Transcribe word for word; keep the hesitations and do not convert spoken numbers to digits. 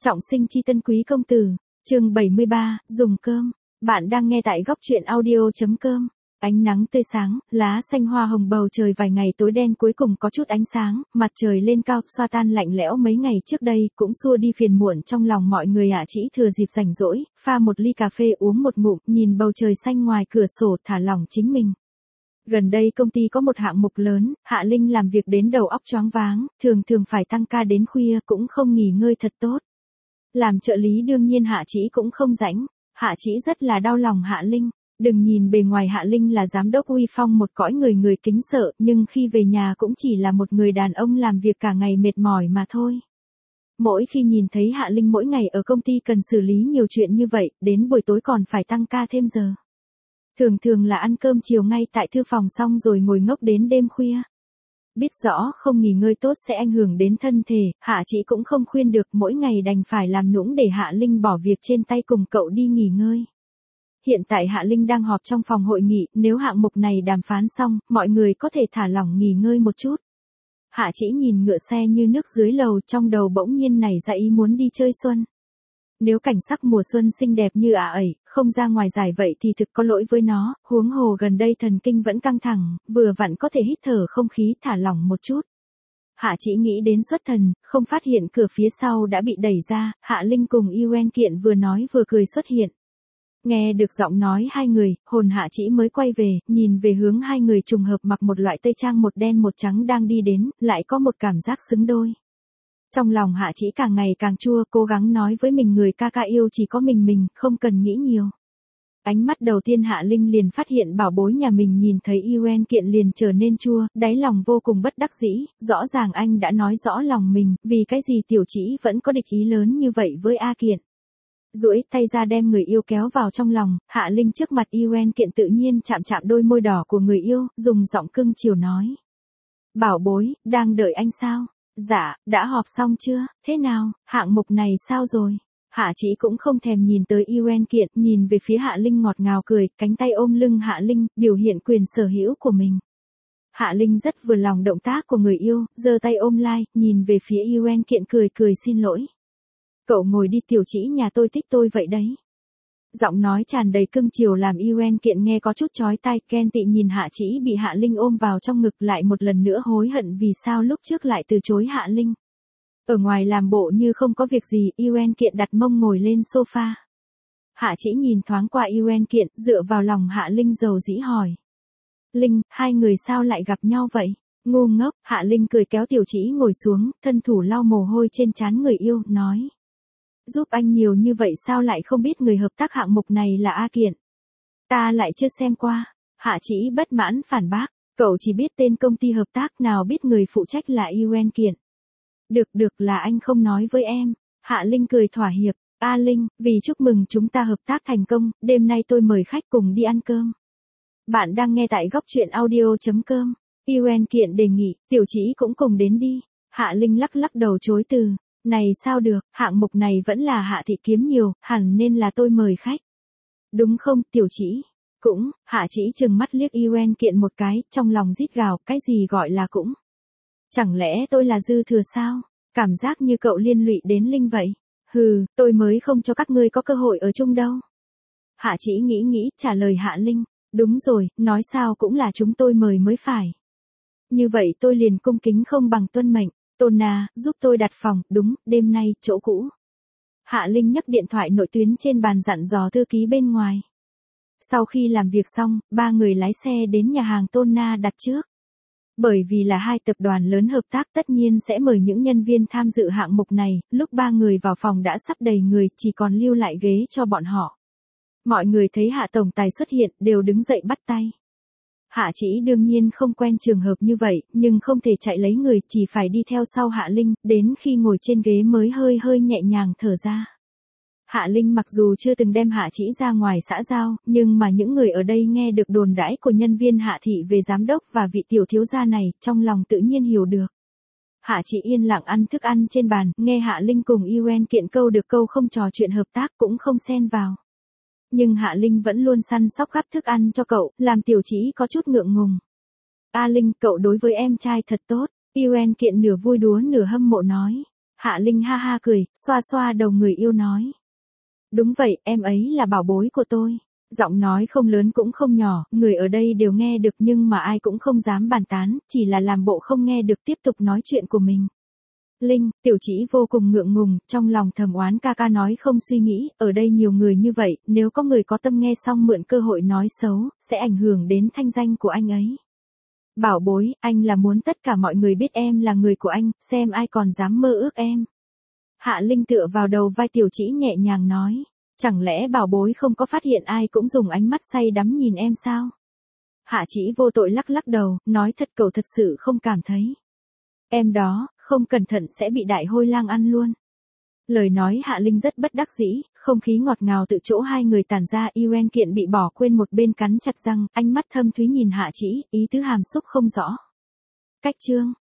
Trọng sinh chi tân quý công tử, chương bảy mươi ba, dùng cơm. Bạn đang nghe tại góc truyện audio.com. Ánh nắng tươi sáng, lá xanh hoa hồng, bầu trời vài ngày tối đen cuối cùng có chút ánh sáng, mặt trời lên cao, xoa tan lạnh lẽo mấy ngày trước đây, cũng xua đi phiền muộn trong lòng mọi người ạ. Chỉ thừa dịp rảnh rỗi, pha một ly cà phê uống một ngụm, nhìn bầu trời xanh ngoài cửa sổ, thả lỏng chính mình. Gần đây công ty có một hạng mục lớn, Hạ Linh làm việc đến đầu óc choáng váng, thường thường phải tăng ca đến khuya, cũng không nghỉ ngơi thật tốt. Làm trợ lý đương nhiên Hạ Chỉ cũng không rảnh, Hạ Chỉ rất là đau lòng Hạ Linh. Đừng nhìn bề ngoài Hạ Linh là giám đốc uy phong một cõi người người kính sợ, nhưng khi về nhà cũng chỉ là một người đàn ông làm việc cả ngày mệt mỏi mà thôi. Mỗi khi nhìn thấy Hạ Linh mỗi ngày ở công ty cần xử lý nhiều chuyện như vậy, đến buổi tối còn phải tăng ca thêm giờ. Thường thường là ăn cơm chiều ngay tại thư phòng xong rồi ngồi ngốc đến đêm khuya. Biết rõ không nghỉ ngơi tốt sẽ ảnh hưởng đến thân thể, Hạ Chỉ cũng không khuyên được, mỗi ngày đành phải làm nũng để Hạ Linh bỏ việc trên tay cùng cậu đi nghỉ ngơi. Hiện tại Hạ Linh đang họp trong phòng hội nghị, nếu hạng mục này đàm phán xong, mọi người có thể thả lỏng nghỉ ngơi một chút. Hạ Chỉ nhìn ngựa xe như nước dưới lầu, trong đầu bỗng nhiên nảy ra ý muốn đi chơi xuân. Nếu cảnh sắc mùa xuân xinh đẹp như ả ấy, không ra ngoài giải vậy thì thực có lỗi với nó, huống hồ gần đây thần kinh vẫn căng thẳng, vừa vặn có thể hít thở không khí thả lỏng một chút. Hạ Chỉ nghĩ đến xuất thần, không phát hiện cửa phía sau đã bị đẩy ra, Hạ Linh cùng Yuen Kiện vừa nói vừa cười xuất hiện. Nghe được giọng nói hai người, hồn Hạ Chỉ mới quay về, nhìn về hướng hai người trùng hợp mặc một loại tây trang một đen một trắng đang đi đến, lại có một cảm giác xứng đôi. Trong lòng Hạ Chỉ càng ngày càng chua, cố gắng nói với mình người ca ca yêu chỉ có mình mình, không cần nghĩ nhiều. Ánh mắt đầu tiên Hạ Linh liền phát hiện bảo bối nhà mình nhìn thấy Yuen Kiện liền trở nên chua, đáy lòng vô cùng bất đắc dĩ, rõ ràng anh đã nói rõ lòng mình, vì cái gì Tiểu Chỉ vẫn có địch ý lớn như vậy với A Kiện. Duỗi tay ra đem người yêu kéo vào trong lòng, Hạ Linh trước mặt Yuen Kiện tự nhiên chạm chạm đôi môi đỏ của người yêu, dùng giọng cưng chiều nói. Bảo bối, đang đợi anh sao? Dạ, đã họp xong chưa, thế nào, hạng mục này sao rồi? Hạ Chỉ cũng không thèm nhìn tới Yuen Kiện, nhìn về phía Hạ Linh ngọt ngào cười, cánh tay ôm lưng Hạ Linh, biểu hiện quyền sở hữu của mình. Hạ Linh rất vừa lòng động tác của người yêu, giơ tay ôm lai, nhìn về phía Yuen Kiện cười cười xin lỗi. Cậu ngồi đi, Tiểu Chỉ nhà tôi thích tôi vậy đấy. Giọng nói tràn đầy cưng chiều làm Yuen Kiện nghe có chút chói tai, ghen tị nhìn Hạ Chỉ bị Hạ Linh ôm vào trong ngực, lại một lần nữa hối hận vì sao lúc trước lại từ chối Hạ Linh. Ở ngoài làm bộ như không có việc gì, Yuen Kiện đặt mông ngồi lên sofa. Hạ Chỉ nhìn thoáng qua Yuen Kiện, dựa vào lòng Hạ Linh dầu dĩ hỏi. Linh, hai người sao lại gặp nhau vậy? Ngu ngốc, Hạ Linh cười kéo Tiểu Chỉ ngồi xuống, thân thủ lau mồ hôi trên trán người yêu, nói. Giúp anh nhiều như vậy sao lại không biết người hợp tác hạng mục này là A Kiện? Ta lại chưa xem qua. Hạ Chỉ bất mãn phản bác, cậu chỉ biết tên công ty hợp tác, nào biết người phụ trách là Yuen Kiện. Được được, là anh không nói với em. Hạ Linh cười thỏa hiệp. A Linh, vì chúc mừng chúng ta hợp tác thành công, đêm nay tôi mời khách cùng đi ăn cơm. Bạn đang nghe tại góc truyện audio.com. Yuen Kiện đề nghị, Tiểu Chỉ cũng cùng đến đi. Hạ Linh lắc lắc đầu chối từ. Này sao được, hạng mục này vẫn là Hạ thị kiếm nhiều, hẳn nên là tôi mời khách. Đúng không, Tiểu Chỉ? Cũng, Hạ Chỉ trừng mắt liếc Yuen Kiện một cái, trong lòng rít gào, cái gì gọi là cũng? Chẳng lẽ tôi là dư thừa sao? Cảm giác như cậu liên lụy đến Linh vậy. Hừ, tôi mới không cho các ngươi có cơ hội ở chung đâu. Hạ Chỉ nghĩ nghĩ, trả lời Hạ Linh. Đúng rồi, nói sao cũng là chúng tôi mời mới phải. Như vậy tôi liền cung kính không bằng tuân mệnh. Tôn Na, giúp tôi đặt phòng, đúng, đêm nay, chỗ cũ. Hạ Linh nhấc điện thoại nội tuyến trên bàn dặn dò thư ký bên ngoài. Sau khi làm việc xong, ba người lái xe đến nhà hàng Tôn Na đặt trước. Bởi vì là hai tập đoàn lớn hợp tác, tất nhiên sẽ mời những nhân viên tham dự hạng mục này, lúc ba người vào phòng đã sắp đầy người, chỉ còn lưu lại ghế cho bọn họ. Mọi người thấy Hạ tổng tài xuất hiện, đều đứng dậy bắt tay. Hạ Chỉ đương nhiên không quen trường hợp như vậy, nhưng không thể chạy lấy người, chỉ phải đi theo sau Hạ Linh, đến khi ngồi trên ghế mới hơi hơi nhẹ nhàng thở ra. Hạ Linh mặc dù chưa từng đem Hạ Chỉ ra ngoài xã giao, nhưng mà những người ở đây nghe được đồn đãi của nhân viên Hạ thị về giám đốc và vị tiểu thiếu gia này, trong lòng tự nhiên hiểu được. Hạ Chỉ yên lặng ăn thức ăn trên bàn, nghe Hạ Linh cùng Yuen Kiện câu được câu không trò chuyện hợp tác, cũng không xen vào. Nhưng Hạ Linh vẫn luôn săn sóc gắp thức ăn cho cậu, làm Tiểu Chỉ có chút ngượng ngùng. A Linh, cậu đối với em trai thật tốt. Yuen Kiện nửa vui đùa nửa hâm mộ nói. Hạ Linh ha ha cười, xoa xoa đầu người yêu nói. Đúng vậy, em ấy là bảo bối của tôi. Giọng nói không lớn cũng không nhỏ, người ở đây đều nghe được nhưng mà ai cũng không dám bàn tán, chỉ là làm bộ không nghe được tiếp tục nói chuyện của mình. Linh, Tiểu Chỉ vô cùng ngượng ngùng, trong lòng thầm oán ca ca nói không suy nghĩ, ở đây nhiều người như vậy, nếu có người có tâm nghe xong mượn cơ hội nói xấu, sẽ ảnh hưởng đến thanh danh của anh ấy. Bảo bối, anh là muốn tất cả mọi người biết em là người của anh, xem ai còn dám mơ ước em. Hạ Linh tựa vào đầu vai Tiểu Chỉ nhẹ nhàng nói. Chẳng lẽ bảo bối không có phát hiện ai cũng dùng ánh mắt say đắm nhìn em sao? Hạ Chỉ vô tội lắc lắc đầu, nói thật cậu thật sự không cảm thấy. Em đó, không cẩn thận sẽ bị đại hôi lang ăn luôn. Lời nói Hạ Linh rất bất đắc dĩ, không khí ngọt ngào tự chỗ hai người tản ra. Yuen Kiện bị bỏ quên một bên cắn chặt răng, ánh mắt thâm thúy nhìn Hạ Chỉ, ý tứ hàm xúc không rõ. Cách chương